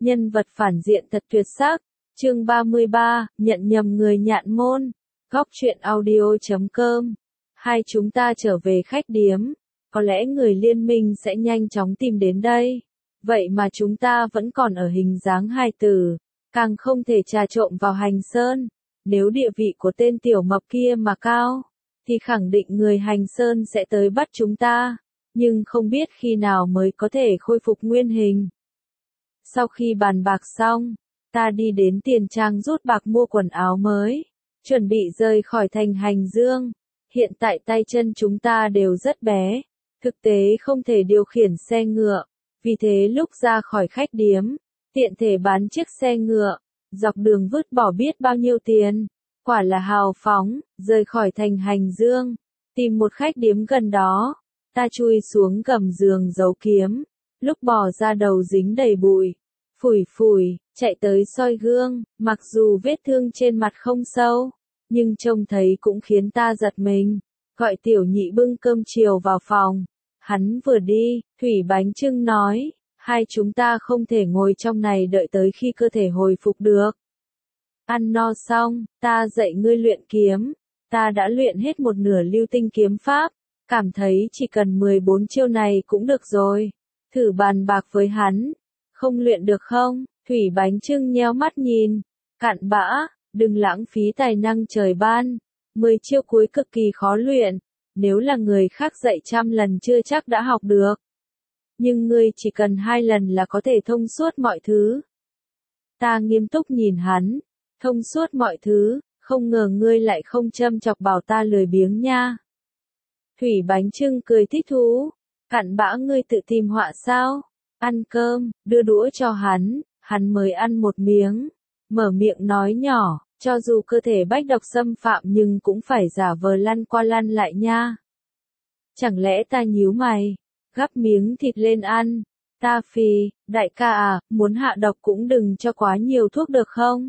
Nhân vật phản diện thật tuyệt sắc. Chương 33, nhận nhầm người nhạn môn. Góc truyện audio.com. Hai chúng ta trở về khách điếm. Có lẽ người liên minh sẽ nhanh chóng tìm đến đây. Vậy mà chúng ta vẫn còn ở hình dáng hài tử. Càng không thể trà trộn vào hành sơn. Nếu địa vị của tên tiểu mập kia mà cao, thì khẳng định người hành sơn sẽ tới bắt chúng ta. Nhưng không biết khi nào mới có thể khôi phục nguyên hình. Sau khi bàn bạc xong, ta đi đến tiền trang rút bạc mua quần áo mới, chuẩn bị rời khỏi thành Hành Dương. Hiện tại tay chân chúng ta đều rất bé, thực tế không thể điều khiển xe ngựa, vì thế lúc ra khỏi khách điếm, tiện thể bán chiếc xe ngựa, dọc đường vứt bỏ biết bao nhiêu tiền, quả là hào phóng. Rời khỏi thành Hành Dương, tìm một khách điếm gần đó, ta chui xuống gầm giường giấu kiếm, lúc bò ra đầu dính đầy bụi, phủi phủi, chạy tới soi gương, mặc dù vết thương trên mặt không sâu, nhưng trông thấy cũng khiến ta giật mình. Gọi tiểu nhị bưng cơm chiều vào phòng, hắn vừa đi, Thủy Bánh Chưng nói, hai chúng ta không thể ngồi trong này đợi tới khi cơ thể hồi phục được. Ăn no xong, ta dạy ngươi luyện kiếm, ta đã luyện hết một nửa lưu tinh kiếm pháp, cảm thấy chỉ cần 14 chiêu này cũng được rồi. Thử bàn bạc với hắn, không luyện được không? Thủy Bánh Chưng nheo mắt nhìn, cặn bã, đừng lãng phí tài năng trời ban, 10 chiêu cuối cực kỳ khó luyện, nếu là người khác dạy trăm lần chưa chắc đã học được. Nhưng ngươi chỉ cần 2 lần là có thể thông suốt mọi thứ. Ta nghiêm túc nhìn hắn, thông suốt mọi thứ, không ngờ ngươi lại không châm chọc bảo ta lười biếng nha. Thủy Bánh Chưng cười thích thú, cặn bã ngươi tự tìm họa sao? Ăn cơm, đưa đũa cho hắn mới ăn một miếng, mở miệng nói nhỏ, cho dù cơ thể bách độc xâm phạm nhưng cũng phải giả vờ lăn qua lăn lại nha. Chẳng lẽ ta nhíu mày, gắp miếng thịt lên ăn, ta phì, đại ca à, muốn hạ độc cũng đừng cho quá nhiều thuốc được không?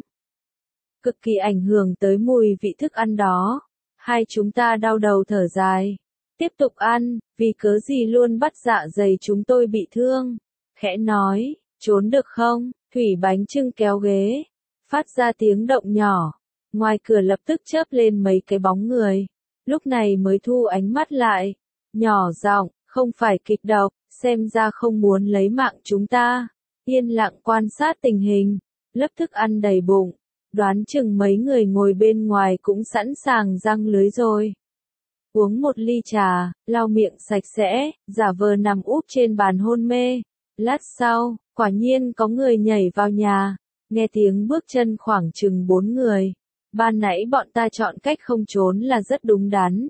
Cực kỳ ảnh hưởng tới mùi vị thức ăn đó, hai chúng ta đau đầu thở dài. Tiếp tục ăn, vì cớ gì luôn bắt dạ dày chúng tôi bị thương. Khẽ nói, trốn được không? Thủy Bánh Chưng kéo ghế, phát ra tiếng động nhỏ. Ngoài cửa lập tức chớp lên mấy cái bóng người. Lúc này mới thu ánh mắt lại. Nhỏ giọng, không phải kịch độc, xem ra không muốn lấy mạng chúng ta. Yên lặng quan sát tình hình, lấp thức ăn đầy bụng. Đoán chừng mấy người ngồi bên ngoài cũng sẵn sàng răng lưới rồi. Uống một ly trà, lau miệng sạch sẽ, giả vờ nằm úp trên bàn hôn mê. Lát sau, quả nhiên có người nhảy vào nhà, nghe tiếng bước chân khoảng chừng 4 người. Ban nãy bọn ta chọn cách không trốn là rất đúng đắn.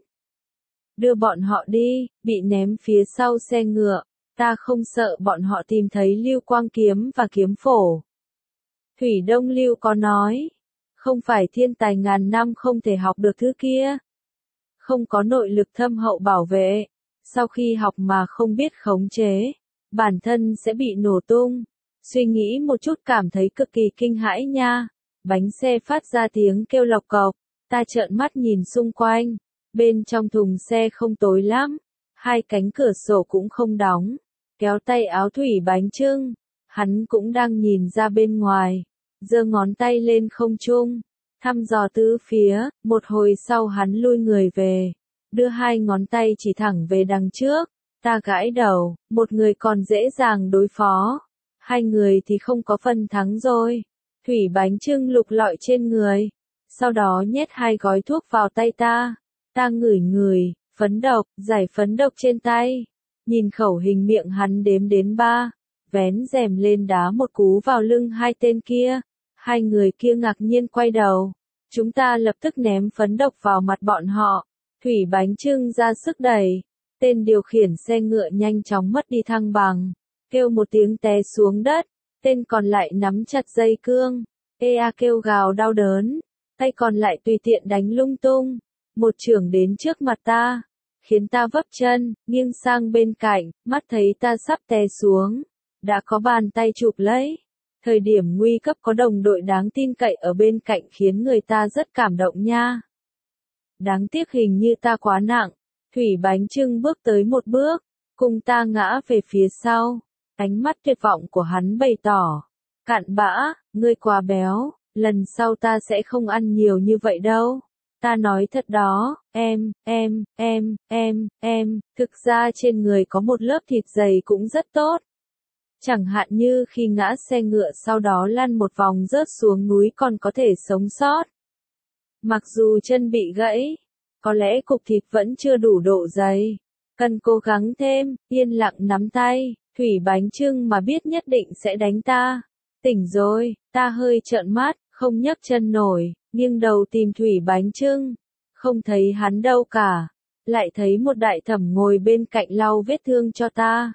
Đưa bọn họ đi, bị ném phía sau xe ngựa, ta không sợ bọn họ tìm thấy Lưu Quang Kiếm và kiếm phổ. Thủy Đông Lưu có nói, không phải thiên tài ngàn năm không thể học được thứ kia. Không có nội lực thâm hậu bảo vệ, sau khi học mà không biết khống chế, bản thân sẽ bị nổ tung. Suy nghĩ một chút cảm thấy cực kỳ kinh hãi nha. Bánh xe phát ra tiếng kêu lộc cộc, ta trợn mắt nhìn xung quanh, bên trong thùng xe không tối lắm, hai cánh cửa sổ cũng không đóng, kéo tay áo Thủy Bánh Chưng, hắn cũng đang nhìn ra bên ngoài, giơ ngón tay lên không trung, thăm dò tứ phía. Một hồi sau hắn lui người về, đưa hai ngón tay chỉ thẳng về đằng trước. Ta gãi đầu, một người còn dễ dàng đối phó, hai người thì không có phần thắng rồi. Thủy Bánh Chưng lục lọi trên người, sau đó nhét 2 gói thuốc vào tay ta. Ta ngửi ngửi, phấn độc, giải phấn độc trên tay. Nhìn khẩu hình miệng hắn đếm đến 3, vén rèm lên đá một cú vào lưng hai tên kia. Hai người kia ngạc nhiên quay đầu. Chúng ta lập tức ném phấn độc vào mặt bọn họ. Thủy Bánh Chưng ra sức đẩy. Tên điều khiển xe ngựa nhanh chóng mất đi thăng bằng, kêu một tiếng té xuống đất, tên còn lại nắm chặt dây cương, kêu gào đau đớn, tay còn lại tùy tiện đánh lung tung, một chưởng đến trước mặt ta, khiến ta vấp chân, nghiêng sang bên cạnh, mắt thấy ta sắp té xuống, đã có bàn tay chụp lấy. Thời điểm nguy cấp có đồng đội đáng tin cậy ở bên cạnh khiến người ta rất cảm động nha. Đáng tiếc hình như ta quá nặng. Thủy Bánh Chưng bước tới một bước, cùng ta ngã về phía sau. Ánh mắt tuyệt vọng của hắn bày tỏ, Cặn bã, ngươi quá béo, lần sau ta sẽ không ăn nhiều như vậy đâu. Ta nói thật đó, thực ra trên người có một lớp thịt dày cũng rất tốt. Chẳng hạn như khi ngã xe ngựa sau đó lăn một vòng rớt xuống núi còn có thể sống sót. Mặc dù chân bị gãy, có lẽ cục thịt vẫn chưa đủ độ dày. Cần cố gắng thêm, yên lặng nắm tay, Thủy Bánh Chưng mà biết nhất định sẽ đánh ta. Tỉnh rồi, ta hơi trợn mắt, không nhấc chân nổi, nghiêng đầu tìm Thủy Bánh Chưng. Không thấy hắn đâu cả. Lại thấy một đại thẩm ngồi bên cạnh lau vết thương cho ta.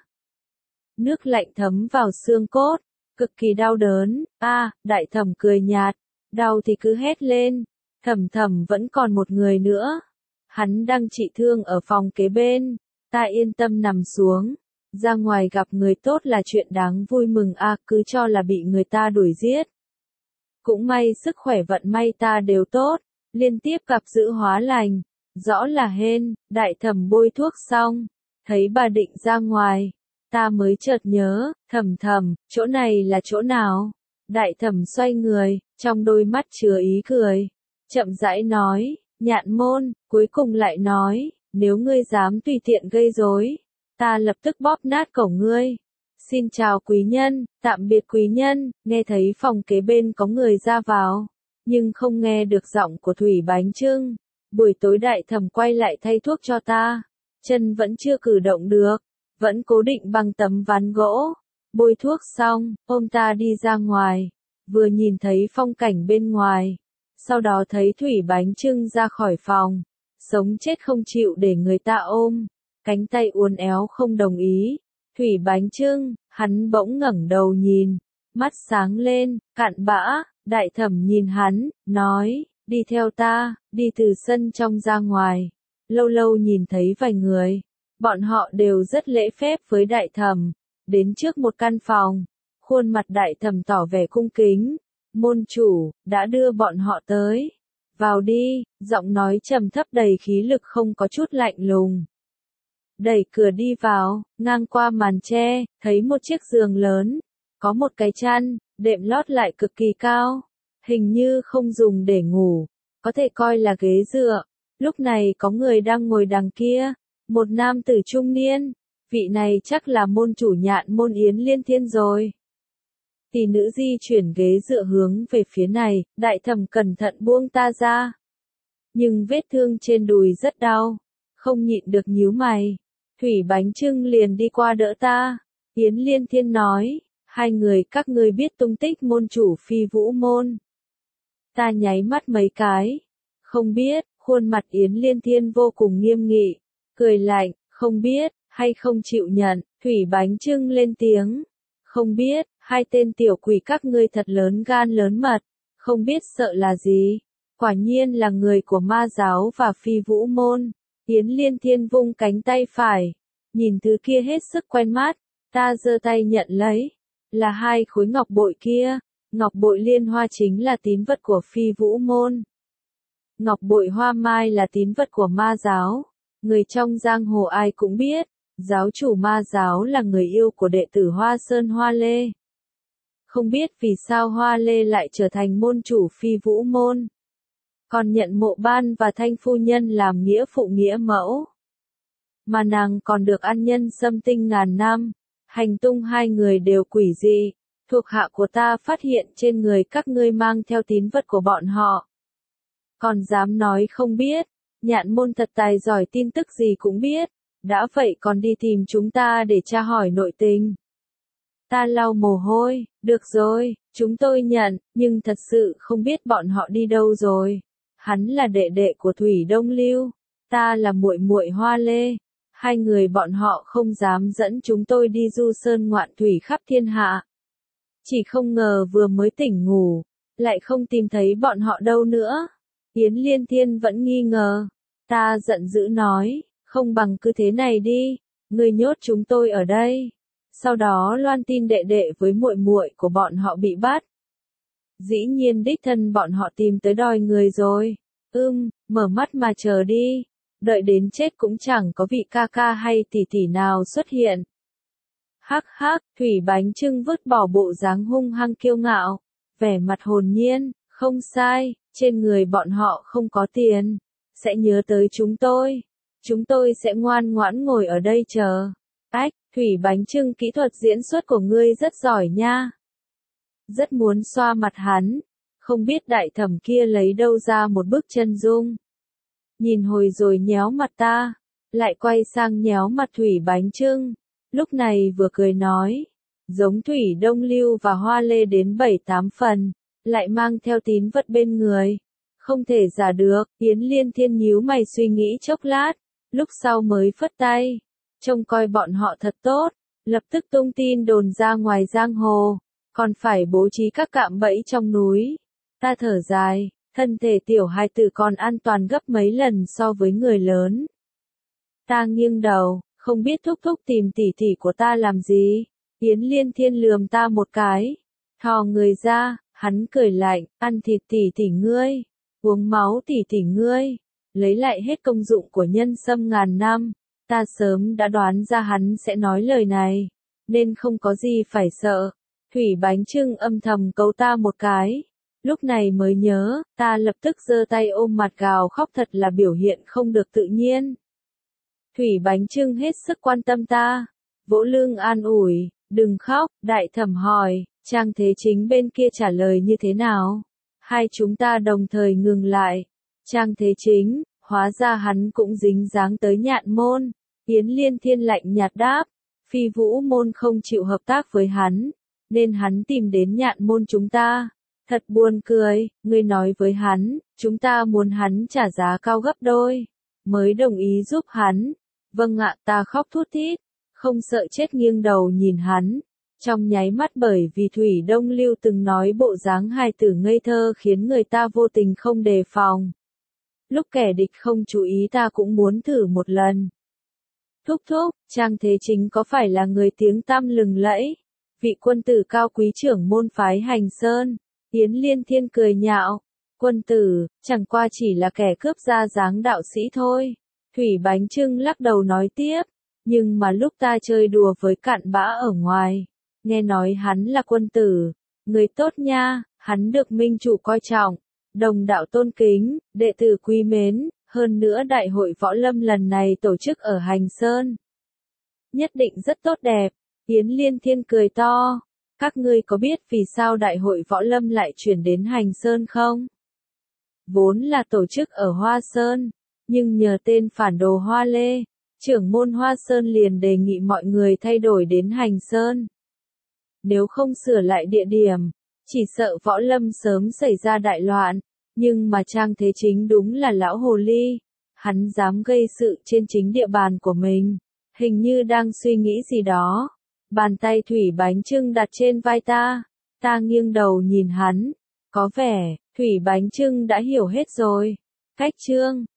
Nước lạnh thấm vào xương cốt, cực kỳ đau đớn. Đại thẩm cười nhạt, đau thì cứ hét lên. Thẩm vẫn còn một người nữa. Hắn đang trị thương ở phòng kế bên. Ta yên tâm nằm xuống. Ra ngoài gặp người tốt là chuyện đáng vui mừng cứ cho là bị người ta đuổi giết. Cũng may sức khỏe vận may ta đều tốt, liên tiếp gặp dữ hóa lành. Rõ là hên, đại thẩm bôi thuốc xong, thấy bà định ra ngoài. Ta mới chợt nhớ, thẩm, chỗ này là chỗ nào? Đại thẩm xoay người, trong đôi mắt chứa ý cười. Chậm rãi nói, Nhạn Môn, cuối cùng lại nói, nếu ngươi dám tùy tiện gây rối, ta lập tức bóp nát cổ ngươi. Xin chào quý nhân, tạm biệt quý nhân, nghe thấy phòng kế bên có người ra vào, nhưng không nghe được giọng của Thủy Bánh Chưng. Buổi tối đại thẩm quay lại thay thuốc cho ta, chân vẫn chưa cử động được, vẫn cố định bằng tấm ván gỗ. Bôi thuốc xong, ôm ta đi ra ngoài, vừa nhìn thấy phong cảnh bên ngoài, sau đó thấy Thủy Bánh Chưng ra khỏi phòng, sống chết không chịu để người ta ôm, cánh tay uốn éo không đồng ý. Thủy Bánh Chưng, hắn bỗng ngẩng đầu nhìn, mắt sáng lên, cặn bã. Đại thẩm nhìn hắn, nói, đi theo ta, đi từ sân trong ra ngoài. Lâu lâu nhìn thấy vài người, bọn họ đều rất lễ phép với đại thẩm. Đến trước một căn phòng, khuôn mặt đại thẩm tỏ vẻ cung kính. Môn chủ, đã đưa bọn họ tới. Vào đi, giọng nói trầm thấp đầy khí lực không có chút lạnh lùng. Đẩy cửa đi vào, ngang qua màn tre, thấy một chiếc giường lớn, có một cái chăn, đệm lót lại cực kỳ cao, hình như không dùng để ngủ, có thể coi là ghế dựa. Lúc này có người đang ngồi đằng kia, một nam tử trung niên, vị này chắc là môn chủ Nhạn Môn Yến Liên Thiên rồi. Tỷ nữ di chuyển ghế dựa hướng về phía này, đại thẩm cẩn thận buông ta ra. Nhưng vết thương trên đùi rất đau, không nhịn được nhíu mày. Thủy Bánh Chưng liền đi qua đỡ ta. Yến Liên Thiên nói, hai người các ngươi biết tung tích môn chủ Phi Vũ Môn. Ta nháy mắt mấy cái. Không biết, khuôn mặt Yến Liên Thiên vô cùng nghiêm nghị, cười lạnh, không biết, hay không chịu nhận. Thủy Bánh Chưng lên tiếng, không biết, hai tên tiểu quỷ các ngươi thật lớn gan lớn mật, không biết sợ là gì. Quả nhiên là người của ma giáo và Phi Vũ Môn. Yến Liên Thiên vung cánh tay phải, nhìn thứ kia hết sức quen mắt, ta giơ tay nhận lấy, là hai khối ngọc bội kia. Ngọc bội liên hoa chính là tín vật của Phi Vũ Môn. Ngọc bội hoa mai là tín vật của ma giáo. Người trong giang hồ ai cũng biết, giáo chủ ma giáo là người yêu của đệ tử Hoa Sơn Hoa Lê. Không biết vì sao Hoa Lê lại trở thành môn chủ Phi Vũ Môn, còn nhận Mộ Ban và Thanh phu nhân làm nghĩa phụ nghĩa mẫu. Mà nàng còn được ăn nhân xâm tinh ngàn năm. Hành tung hai người đều quỷ dị. Thuộc hạ của ta phát hiện trên người các ngươi mang theo tín vật của bọn họ. Còn dám nói không biết. Nhạn Môn thật tài giỏi, tin tức gì cũng biết. Đã vậy còn đi tìm chúng ta để tra hỏi nội tình. Ta lau mồ hôi, được rồi, chúng tôi nhận, nhưng thật sự không biết bọn họ đi đâu rồi. Hắn là đệ đệ của Thủy Đông Lưu, ta là muội muội Hoa Lê. Hai người bọn họ không dám dẫn chúng tôi đi du sơn ngoạn thủy khắp thiên hạ. Chỉ không ngờ vừa mới tỉnh ngủ, lại không tìm thấy bọn họ đâu nữa. Yến Liên Thiên vẫn nghi ngờ. Ta giận dữ nói, không bằng cứ thế này đi, ngươi nhốt chúng tôi ở đây. Sau đó loan tin đệ đệ với muội muội của bọn họ bị bắt. Dĩ nhiên đích thân bọn họ tìm tới đòi người rồi. Mở mắt mà chờ đi. Đợi đến chết cũng chẳng có vị ca ca hay tỷ tỷ nào xuất hiện. Hắc hắc, Thủy Bánh Chưng vứt bỏ bộ dáng hung hăng kiêu ngạo, vẻ mặt hồn nhiên, không sai, trên người bọn họ không có tiền, sẽ nhớ tới chúng tôi sẽ ngoan ngoãn ngồi ở đây chờ. Ách, Thủy Bánh Chưng, kỹ thuật diễn xuất của ngươi rất giỏi nha. Rất muốn xoa mặt hắn, không biết đại thẩm kia lấy đâu ra một bức chân dung. Nhìn hồi rồi nhéo mặt ta, lại quay sang nhéo mặt Thủy Bánh Chưng, lúc này vừa cười nói, giống Thủy Đông Lưu và Hoa Lê đến 7-8 phần, lại mang theo tín vật bên người. Không thể giả được, Yến Liên Thiên nhíu mày suy nghĩ chốc lát, lúc sau mới phất tay, trông coi bọn họ thật tốt, lập tức tung tin đồn ra ngoài giang hồ, còn phải bố trí các cạm bẫy trong núi. Ta thở dài, thân thể tiểu hài tử còn an toàn gấp mấy lần so với người lớn. Ta nghiêng đầu, không biết thúc thúc tìm tỷ tỷ của ta làm gì. Yến Liên Thiên lườm ta một cái, thò người ra, hắn cười lạnh, ăn thịt tỷ tỷ ngươi, uống máu tỷ tỷ ngươi, lấy lại hết công dụng của nhân sâm ngàn năm. Ta sớm đã đoán ra hắn sẽ nói lời này, nên không có gì phải sợ. Thủy Bánh Chưng âm thầm cấu ta một cái, lúc này mới nhớ, ta lập tức giơ tay ôm mặt gào khóc, thật là biểu hiện không được tự nhiên. Thủy Bánh Chưng hết sức quan tâm ta, vỗ lưng an ủi, đừng khóc. Đại thẩm hỏi, Trang Thế Chính bên kia trả lời như thế nào? Hai chúng ta đồng thời ngừng lại. Trang Thế Chính, hóa ra hắn cũng dính dáng tới Nhạn Môn. Yến Liên Thiên lạnh nhạt đáp, Phi Vũ Môn không chịu hợp tác với hắn, nên hắn tìm đến Nhạn Môn chúng ta. Thật buồn cười, ngươi nói với hắn, chúng ta muốn hắn trả giá cao gấp đôi, mới đồng ý giúp hắn. Vâng ạ, ta khóc thút thít, không sợ chết nghiêng đầu nhìn hắn. Trong nháy mắt, bởi vì Thủy Đông Lưu từng nói bộ dáng hài tử ngây thơ khiến người ta vô tình không đề phòng. Lúc kẻ địch không chú ý ta cũng muốn thử một lần. Thúc thúc, Trang Thế Chính có phải là người tiếng tăm lừng lẫy? Vị quân tử cao quý trưởng môn phái Hành Sơn. Yến Liên Thiên cười nhạo, quân tử, chẳng qua chỉ là kẻ cướp ra dáng đạo sĩ thôi. Thủy Bánh Chưng lắc đầu nói tiếp, nhưng mà lúc ta chơi đùa với cặn bã ở ngoài, nghe nói hắn là quân tử, người tốt nha, hắn được minh chủ coi trọng, đồng đạo tôn kính, đệ tử quý mến, hơn nữa đại hội võ lâm lần này tổ chức ở Hành Sơn. Nhất định rất tốt đẹp. Yến Liên Thiên cười to. Các ngươi có biết vì sao đại hội võ lâm lại chuyển đến Hành Sơn không? Vốn là tổ chức ở Hoa Sơn, nhưng nhờ tên phản đồ Hoa Lê, trưởng môn Hoa Sơn liền đề nghị mọi người thay đổi đến Hành Sơn. Nếu không sửa lại địa điểm, chỉ sợ võ lâm sớm xảy ra đại loạn. Nhưng mà Trang Thế Chính đúng là lão hồ ly, hắn dám gây sự trên chính địa bàn của mình, hình như đang suy nghĩ gì đó. Bàn tay Thủy Bánh Chưng đặt trên vai ta nghiêng đầu nhìn hắn, có vẻ, Thủy Bánh Chưng đã hiểu hết rồi. Cách chương